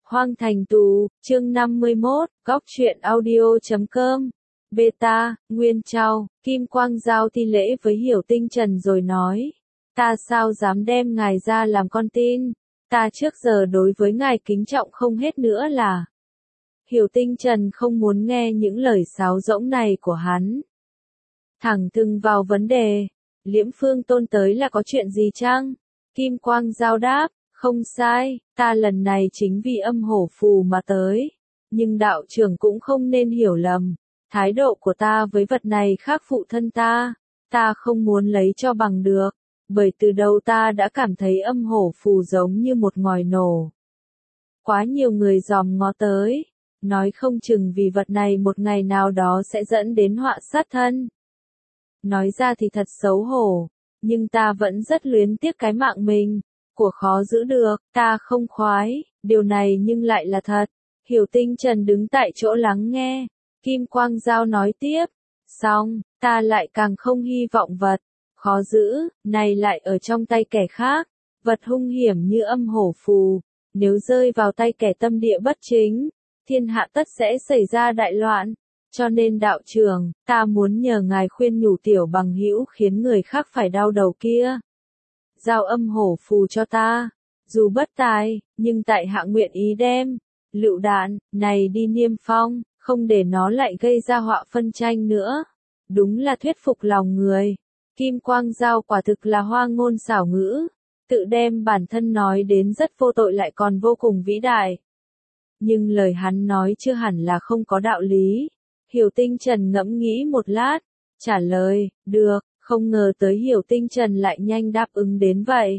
Hoang Thành Tù, chương 51, góc truyện audio.com. Beta, Nguyên Trao, Kim Quang giao thi lễ với Hiểu Tinh Trần rồi nói. Ta sao dám đem ngài ra làm con tin, ta trước giờ đối với ngài kính trọng không hết nữa là. Hiểu Tinh Trần không muốn nghe những lời sáo rỗng này của hắn. Thẳng thừng vào vấn đề, Liễm Phương Tôn tới là có chuyện gì chăng? Kim Quang giao đáp, không sai, ta lần này chính vì âm hổ phù mà tới. Nhưng đạo trưởng cũng không nên hiểu lầm, thái độ của ta với vật này khác phụ thân ta không muốn lấy cho bằng được, bởi từ đầu ta đã cảm thấy âm hổ phù giống như một ngòi nổ. Quá nhiều người dòm ngó tới, nói không chừng vì vật này một ngày nào đó sẽ dẫn đến họa sát thân. Nói ra thì thật xấu hổ, nhưng ta vẫn rất luyến tiếc cái mạng mình, của khó giữ được, ta không khoái, điều này nhưng lại là thật. Hiểu Tinh Trần đứng tại chỗ lắng nghe, Kim Quang giao nói tiếp, xong, ta lại càng không hy vọng vật khó giữ này lại ở trong tay kẻ khác, vật hung hiểm như âm hổ phù, nếu rơi vào tay kẻ tâm địa bất chính, thiên hạ tất sẽ xảy ra đại loạn. Cho nên đạo trưởng, ta muốn nhờ ngài khuyên nhủ tiểu bằng hữu khiến người khác phải đau đầu kia. Giao âm hổ phù cho ta, dù bất tài, nhưng tại hạ nguyện ý đem lựu đạn này đi niêm phong, không để nó lại gây ra họa phân tranh nữa. Đúng là thuyết phục lòng người. Kim Quang giao quả thực là hoa ngôn xảo ngữ, tự đem bản thân nói đến rất vô tội lại còn vô cùng vĩ đại. Nhưng lời hắn nói chưa hẳn là không có đạo lý. Hiểu Tinh Trần ngẫm nghĩ một lát, trả lời, được, không ngờ tới Hiểu Tinh Trần lại nhanh đáp ứng đến vậy.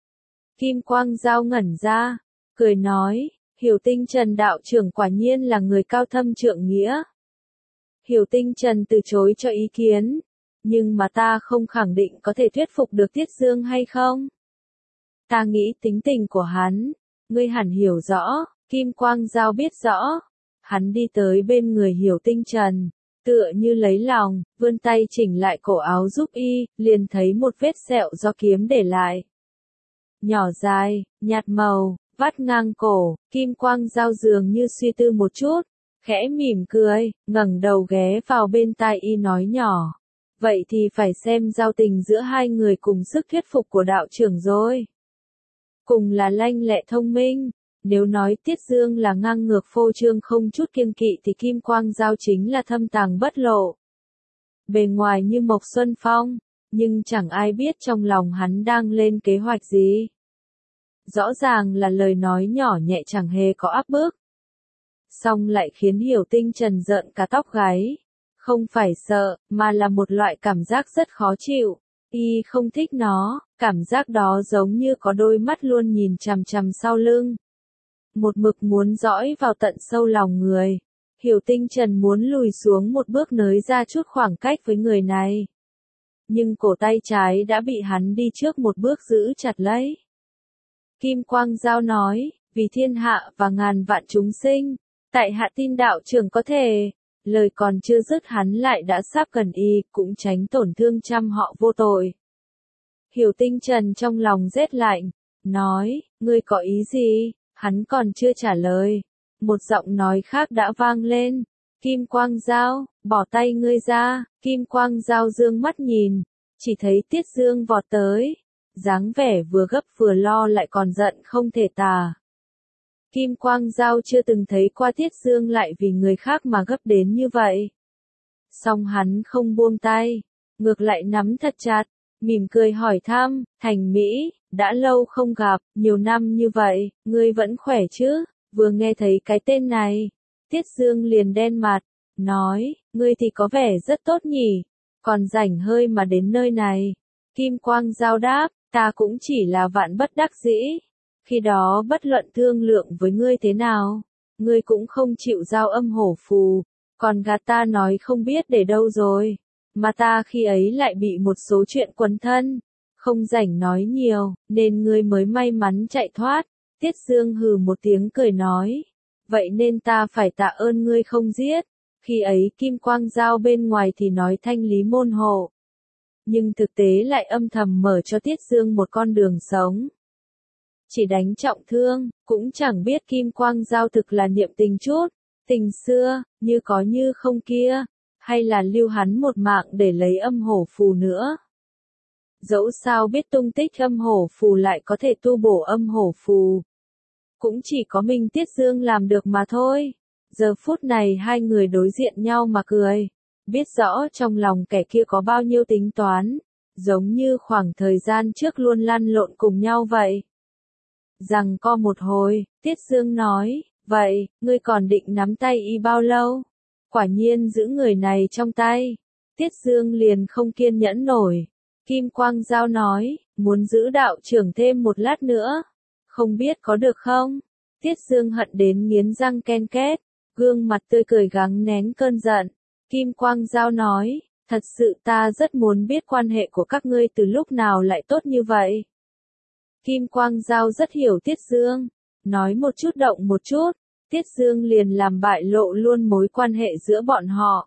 Kim Quang giao ngẩn ra, cười nói, Hiểu Tinh Trần đạo trưởng quả nhiên là người cao thâm trượng nghĩa. Hiểu Tinh Trần từ chối cho ý kiến, nhưng mà ta không khẳng định có thể thuyết phục được Tiết Dương hay không. Ta nghĩ tính tình của hắn, ngươi hẳn hiểu rõ. Kim Quang giao biết rõ. Hắn đi tới bên người Hiểu Tinh Trần, tựa như lấy lòng, vươn tay chỉnh lại cổ áo giúp y, liền thấy một vết sẹo do kiếm để lại. Nhỏ dài, nhạt màu, vắt ngang cổ, Kim Quang giao dường như suy tư một chút, khẽ mỉm cười, ngẩng đầu ghé vào bên tai y nói nhỏ. Vậy thì phải xem giao tình giữa hai người cùng sức thuyết phục của đạo trưởng rồi. Cùng là lanh lẹ thông minh. Nếu nói Tiết Dương là ngang ngược phô trương không chút kiêng kỵ thì Kim Quang giao chính là thâm tàng bất lộ. Bề ngoài như Mộc Xuân Phong, nhưng chẳng ai biết trong lòng hắn đang lên kế hoạch gì. Rõ ràng là lời nói nhỏ nhẹ chẳng hề có áp bức. Song lại khiến Hiểu Tinh Trần rợn cả tóc gáy. Không phải sợ, mà là một loại cảm giác rất khó chịu. Y không thích nó, cảm giác đó giống như có đôi mắt luôn nhìn chằm chằm sau lưng. Một mực muốn dõi vào tận sâu lòng người. Hiểu Tinh Trần muốn lùi xuống một bước nới ra chút khoảng cách với người này. Nhưng cổ tay trái đã bị hắn đi trước một bước giữ chặt lấy. Kim Quang giao nói, vì thiên hạ và ngàn vạn chúng sinh, tại hạ tin đạo trưởng có thể. Lời còn chưa dứt hắn lại đã sắp gần y, cũng tránh tổn thương trăm họ vô tội. Hiểu Tinh Trần trong lòng rét lạnh, nói, ngươi có ý gì? Hắn còn chưa trả lời, một giọng nói khác đã vang lên. Kim Quang giao, bỏ tay ngươi ra. Kim Quang giao dương mắt nhìn, chỉ thấy Tiết Dương vọt tới, dáng vẻ vừa gấp vừa lo lại còn giận không thể tả. Kim Quang giao chưa từng thấy qua Tiết Dương lại vì người khác mà gấp đến như vậy. Song hắn không buông tay, ngược lại nắm thật chặt, mỉm cười hỏi thăm, Thành Mỹ, đã lâu không gặp, nhiều năm như vậy, ngươi vẫn khỏe chứ? Vừa nghe thấy cái tên này, Tiết Dương liền đen mặt, nói, ngươi thì có vẻ rất tốt nhỉ, còn rảnh hơi mà đến nơi này. Kim Quang giao đáp, ta cũng chỉ là vạn bất đắc dĩ. Khi đó bất luận thương lượng với ngươi thế nào, ngươi cũng không chịu giao âm hổ phù, còn gạt ta nói không biết để đâu rồi. Mà ta khi ấy lại bị một số chuyện quấn thân, không rảnh nói nhiều, nên ngươi mới may mắn chạy thoát. Tiết Dương hừ một tiếng cười nói, vậy nên ta phải tạ ơn ngươi không giết. Khi ấy Kim Quang giao bên ngoài thì nói thanh lý môn hộ, nhưng thực tế lại âm thầm mở cho Tiết Dương một con đường sống. chỉ đánh trọng thương, cũng chẳng biết Kim Quang Giao thực là niệm tình chút, tình xưa, như có như không kia, hay là lưu hắn một mạng để lấy âm hổ phù nữa. Dẫu sao biết tung tích âm hổ phù lại có thể tu bổ âm hổ phù. Cũng chỉ có mình Tiết Dương làm được mà thôi. Giờ phút này hai người đối diện nhau mà cười. Biết rõ trong lòng kẻ kia có bao nhiêu tính toán. Giống như khoảng thời gian trước luôn lăn lộn cùng nhau vậy. Rằng co một hồi, Tiết Dương nói, vậy, ngươi còn định nắm tay y bao lâu? Quả nhiên giữ người này trong tay. Tiết Dương liền không kiên nhẫn nổi. Kim Quang Giao nói, muốn giữ đạo trưởng thêm một lát nữa. Không biết có được không? Tiết Dương hận đến nghiến răng ken két, gương mặt tươi cười gắng nén cơn giận. Kim Quang Giao nói, thật sự ta rất muốn biết quan hệ của các ngươi từ lúc nào lại tốt như vậy. Kim Quang Giao rất hiểu Tiết Dương, nói một chút động một chút, Tiết Dương liền làm bại lộ luôn mối quan hệ giữa bọn họ.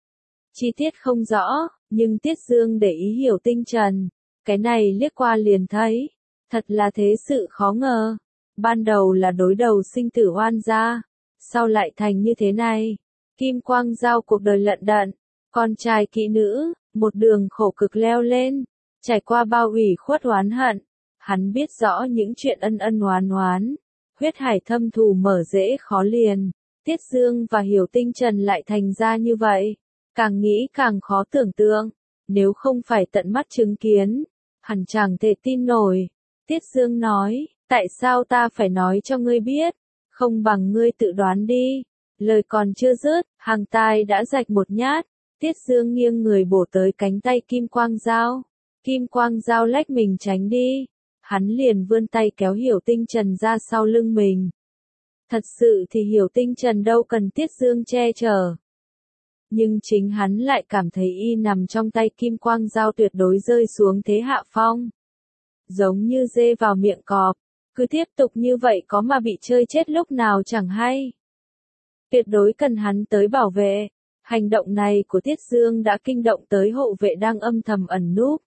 Chi tiết không rõ, nhưng Tiết Dương để ý hiểu tinh trần, cái này liếc qua liền thấy, thật là thế sự khó ngờ. Ban đầu là đối đầu sinh tử oan gia, sau lại thành như thế này. Kim Quang Giao cuộc đời lận đận, con trai kỹ nữ, một đường khổ cực leo lên, trải qua bao ủy khuất oán hận. Hắn biết rõ những chuyện ân ân oán oán, huyết hải thâm thù mở dễ khó liền. Tiết Dương và Hiểu Tinh Trần lại thành ra như vậy, càng nghĩ càng khó tưởng tượng. Nếu không phải tận mắt chứng kiến, hẳn chẳng thể tin nổi. Tiết Dương nói, tại sao ta phải nói cho ngươi biết, không bằng ngươi tự đoán đi. Lời còn chưa dứt, hàng tai đã rạch một nhát. Tiết Dương nghiêng người bổ tới cánh tay Kim Quang Giao. Kim Quang Giao lách mình tránh đi. Hắn liền vươn tay kéo Hiểu Tinh Trần ra sau lưng mình. Thật sự thì Hiểu Tinh Trần đâu cần Tiết Dương che chở. Nhưng chính hắn lại cảm thấy y nằm trong tay Kim Quang Giao tuyệt đối rơi xuống thế hạ phong. Giống như dê vào miệng cọp, cứ tiếp tục như vậy có mà bị chơi chết lúc nào chẳng hay. Tuyệt đối cần hắn tới bảo vệ. Hành động này của Tiết Dương đã kinh động tới hộ vệ đang âm thầm ẩn núp.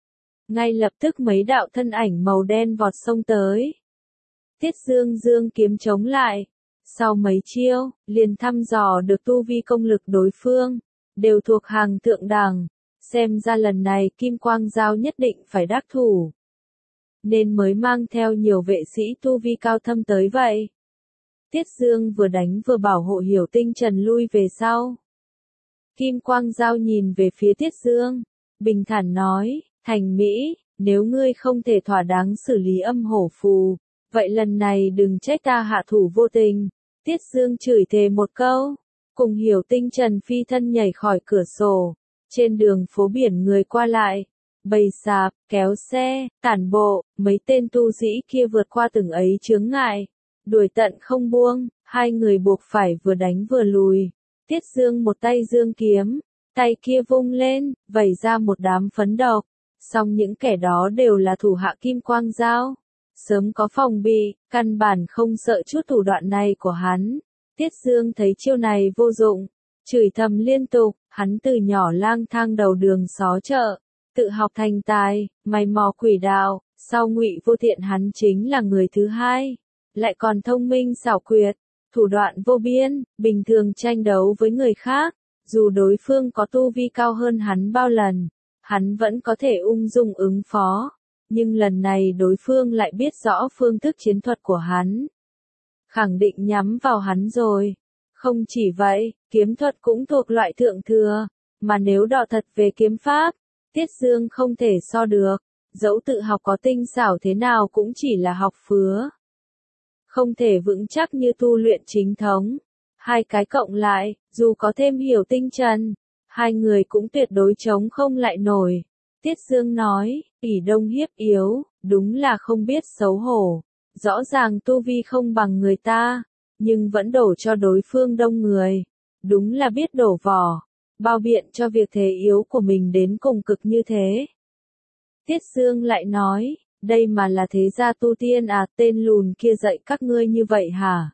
Ngay lập tức mấy đạo thân ảnh màu đen vọt xông tới. Tiết Dương giương kiếm chống lại. Sau mấy chiêu, liền thăm dò được tu vi công lực đối phương, đều thuộc hàng thượng đẳng. Xem ra lần này Kim Quang Giao nhất định phải đắc thủ. Nên mới mang theo nhiều vệ sĩ tu vi cao thâm tới vậy. Tiết Dương vừa đánh vừa bảo hộ Hiểu Tinh Trần lui về sau. Kim Quang Giao nhìn về phía Tiết Dương, bình thản nói, Thành Mỹ, nếu ngươi không thể thỏa đáng xử lý âm hổ phù, vậy lần này đừng trách ta hạ thủ vô tình. Tiết Dương chửi thề một câu, cùng Hiểu Tinh Trần phi thân nhảy khỏi cửa sổ. Trên đường phố biển người qua lại, bầy sạp, kéo xe, tản bộ, mấy tên tu sĩ kia vượt qua từng ấy chướng ngại, đuổi tận không buông, hai người buộc phải vừa đánh vừa lùi. Tiết Dương một tay giương kiếm, tay kia vung lên, vẩy ra một đám phấn độc. Song những kẻ đó đều là thủ hạ Kim Quang Giao, sớm có phòng bị, căn bản không sợ chút thủ đoạn này của hắn. Tiết Dương thấy chiêu này vô dụng, chửi thầm liên tục. Hắn từ nhỏ lang thang đầu đường xó chợ, tự học thành tài, mày mò quỷ đạo. Sau Ngụy Vô Thiện hắn chính là người thứ hai, lại còn thông minh xảo quyệt, thủ đoạn vô biên. Bình thường tranh đấu với người khác, dù đối phương có tu vi cao hơn hắn bao lần, hắn vẫn có thể ung dung ứng phó. Nhưng lần này đối phương lại biết rõ phương thức chiến thuật của hắn, khẳng định nhắm vào hắn rồi. Không chỉ vậy, kiếm thuật cũng thuộc loại thượng thừa, mà nếu đọ thật về kiếm pháp, Tiết Dương không thể so được. Dẫu tự học có tinh xảo thế nào cũng chỉ là học phứa, không thể vững chắc như tu luyện chính thống. Hai cái cộng lại, dù có thêm Hiểu Tinh Trần, hai người cũng tuyệt đối chống không lại nổi. Tiết Dương nói, ỷ đông hiếp yếu, đúng là không biết xấu hổ. Rõ ràng tu vi không bằng người ta, nhưng vẫn đổ cho đối phương đông người. Đúng là biết đổ vỏ, bao biện cho việc thế yếu của mình đến cùng cực như thế. Tiết Dương lại nói, đây mà là thế gia tu tiên à, tên lùn kia dạy các ngươi như vậy hả?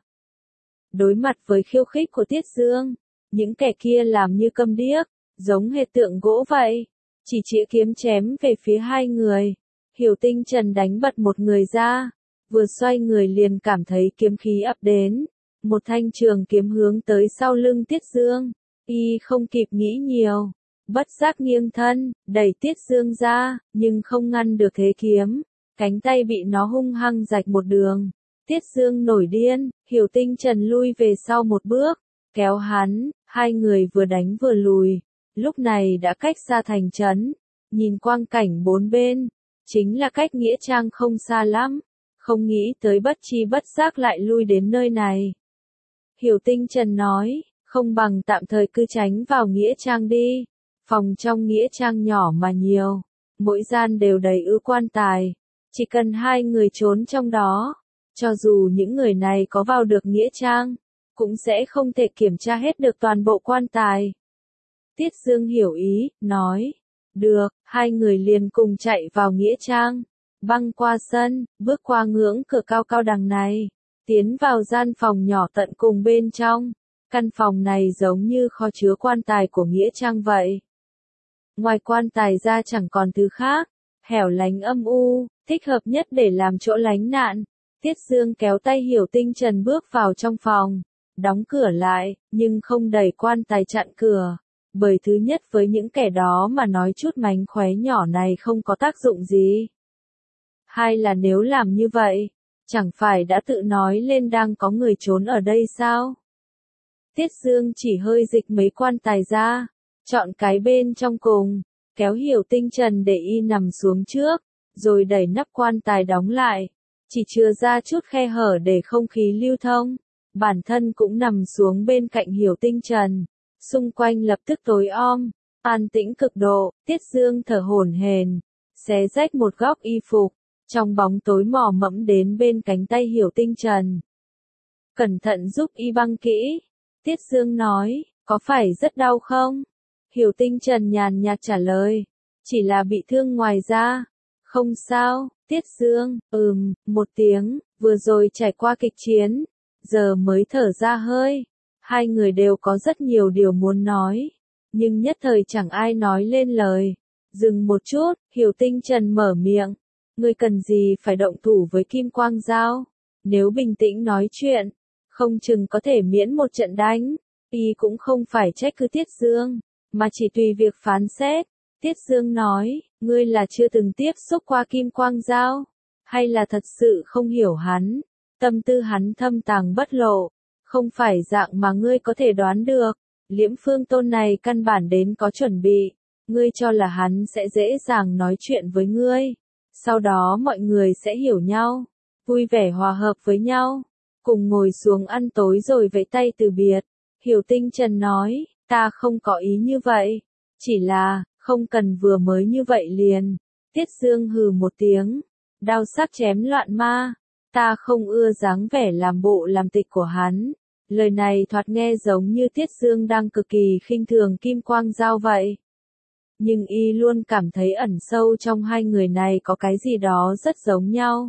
Đối mặt với khiêu khích của Tiết Dương, những kẻ kia làm như câm điếc, giống hệt tượng gỗ vậy, chỉ chĩa kiếm chém về phía hai người. Hiểu Tinh Trần đánh bật một người ra, vừa xoay người liền cảm thấy kiếm khí ập đến, một thanh trường kiếm hướng tới sau lưng Tiết Dương, y không kịp nghĩ nhiều, bất giác nghiêng thân, đẩy Tiết Dương ra, nhưng không ngăn được thế kiếm, cánh tay bị nó hung hăng rạch một đường. Tiết Dương nổi điên, Hiểu Tinh Trần lui về sau một bước, kéo hắn, hai người vừa đánh vừa lùi, lúc này đã cách xa thành trấn, nhìn quang cảnh bốn bên, chính là cách nghĩa trang không xa lắm, không nghĩ tới bất chi bất giác lại lui đến nơi này. Hiểu Tinh Trần nói, không bằng tạm thời cứ tránh vào nghĩa trang đi, phòng trong nghĩa trang nhỏ mà nhiều, mỗi gian đều đầy ứ quan tài, chỉ cần hai người trốn trong đó, cho dù những người này có vào được nghĩa trang, cũng sẽ không thể kiểm tra hết được toàn bộ quan tài. Tiết Dương hiểu ý, nói, được, hai người liền cùng chạy vào nghĩa trang, băng qua sân, bước qua ngưỡng cửa cao cao đằng này, tiến vào gian phòng nhỏ tận cùng bên trong. Căn phòng này giống như kho chứa quan tài của nghĩa trang vậy. Ngoài quan tài ra chẳng còn thứ khác, hẻo lánh âm u, thích hợp nhất để làm chỗ lánh nạn. Tiết Dương kéo tay Hiểu Tinh Trần bước vào trong phòng, đóng cửa lại, nhưng không đẩy quan tài chặn cửa, bởi thứ nhất với những kẻ đó mà nói chút mánh khóe nhỏ này không có tác dụng gì. Hai là nếu làm như vậy, chẳng phải đã tự nói lên đang có người trốn ở đây sao? Tiết Dương chỉ hơi dịch mấy quan tài ra, chọn cái bên trong cùng, kéo Hiểu Tinh Trần để y nằm xuống trước, rồi đẩy nắp quan tài đóng lại, chỉ chừa ra chút khe hở để không khí lưu thông. Bản thân cũng nằm xuống bên cạnh Hiểu Tinh Trần, xung quanh lập tức tối om, an tĩnh cực độ. Tiết Dương thở hổn hển, xé rách một góc y phục, trong bóng tối mò mẫm đến bên cánh tay Hiểu Tinh Trần. Cẩn thận giúp y băng kỹ. Tiết Dương nói, có phải rất đau không? Hiểu Tinh Trần nhàn nhạt trả lời, chỉ là bị thương ngoài da. Không sao. Tiết Dương, một tiếng, vừa rồi trải qua kịch chiến, giờ mới thở ra hơi. Hai người đều có rất nhiều điều muốn nói, nhưng nhất thời chẳng ai nói lên lời. Dừng một chút, Hiểu Tinh Trần mở miệng, ngươi cần gì phải động thủ với Kim Quang Dao? Nếu bình tĩnh nói chuyện, không chừng có thể miễn một trận đánh. Y cũng không phải trách cứ Tiết Dương, mà chỉ tùy việc phán xét. Tiết Dương nói, ngươi là chưa từng tiếp xúc qua Kim Quang Dao, hay là thật sự không hiểu hắn? Tâm tư hắn thâm tàng bất lộ, không phải dạng mà ngươi có thể đoán được. Liễm Phương Tôn này căn bản đến có chuẩn bị, ngươi cho là hắn sẽ dễ dàng nói chuyện với ngươi, sau đó mọi người sẽ hiểu nhau, vui vẻ hòa hợp với nhau, cùng ngồi xuống ăn tối rồi vẫy tay từ biệt. Hiểu Tinh Trần nói, ta không có ý như vậy, chỉ là, không cần vừa mới như vậy liền. Tiết Dương hừ một tiếng, đao sắc chém loạn ma, ta không ưa dáng vẻ làm bộ làm tịch của hắn. Lời này thoạt nghe giống như Tiết Dương đang cực kỳ khinh thường Kim Quang Dao vậy. Nhưng y luôn cảm thấy ẩn sâu trong hai người này có cái gì đó rất giống nhau.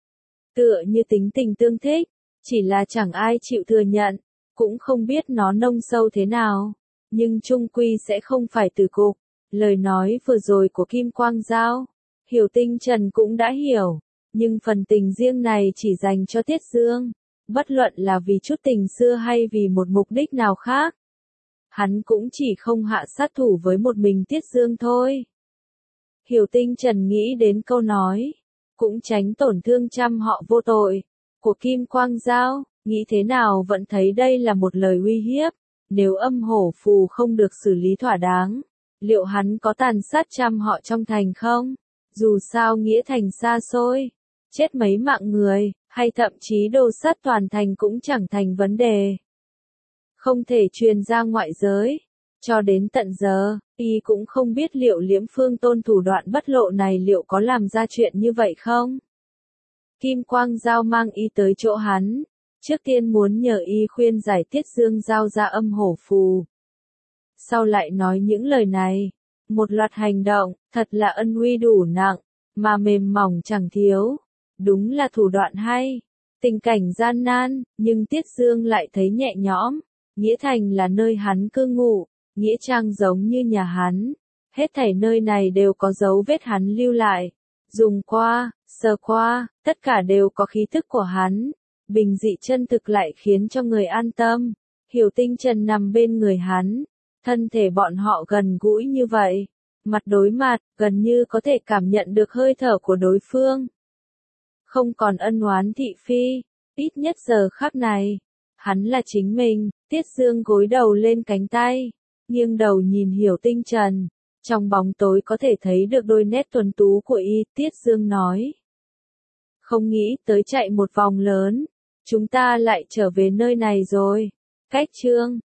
Tựa như tính tình tương thích, chỉ là chẳng ai chịu thừa nhận, cũng không biết nó nông sâu thế nào, nhưng chung quy sẽ không phải từ cục. Lời nói vừa rồi của Kim Quang Dao, Hiểu Tinh Trần cũng đã hiểu, nhưng phần tình riêng này chỉ dành cho Tiết Dương, bất luận là vì chút tình xưa hay vì một mục đích nào khác. Hắn cũng chỉ không hạ sát thủ với một mình Tiết Dương thôi. Hiểu Tinh Trần nghĩ đến câu nói, cũng tránh tổn thương trăm họ vô tội, của Kim Quang Dao, nghĩ thế nào vẫn thấy đây là một lời uy hiếp, nếu âm hổ phù không được xử lý thỏa đáng. Liệu hắn có tàn sát trăm họ trong thành không? Dù sao nghĩa thành xa xôi, chết mấy mạng người, hay thậm chí đồ sát toàn thành cũng chẳng thành vấn đề. Không thể truyền ra ngoại giới. Cho đến tận giờ, y cũng không biết liệu Liễm Phương Tôn thủ đoạn bất lộ này liệu có làm ra chuyện như vậy không? Kim Quang Dao mang y tới chỗ hắn, trước tiên muốn nhờ y khuyên giải Tiết Dương giao ra âm hổ phù. Sau lại nói những lời này, một loạt hành động, thật là ân uy đủ nặng, mà mềm mỏng chẳng thiếu. Đúng là thủ đoạn hay. Tình cảnh gian nan, nhưng Tiết Dương lại thấy nhẹ nhõm. Nghĩa thành là nơi hắn cư ngụ, nghĩa trang giống như nhà hắn. Hết thảy nơi này đều có dấu vết hắn lưu lại. Dùng qua, Sờ qua, tất cả đều có khí tức của hắn. Bình dị chân thực lại khiến cho người an tâm. Hiểu Tinh Trần nằm bên người hắn. Thân thể bọn họ gần gũi như vậy. Mặt đối mặt, gần như có thể cảm nhận được hơi thở của đối phương. Không còn ân oán thị phi, ít nhất giờ khắc này. Hắn là chính mình, Tiết Dương gối đầu lên cánh tay, nghiêng đầu nhìn Hiểu Tinh Trần. Trong bóng tối có thể thấy được đôi nét tuấn tú của y, Tiết Dương nói. Không nghĩ tới chạy một vòng lớn, chúng ta lại trở về nơi này rồi. Cách chương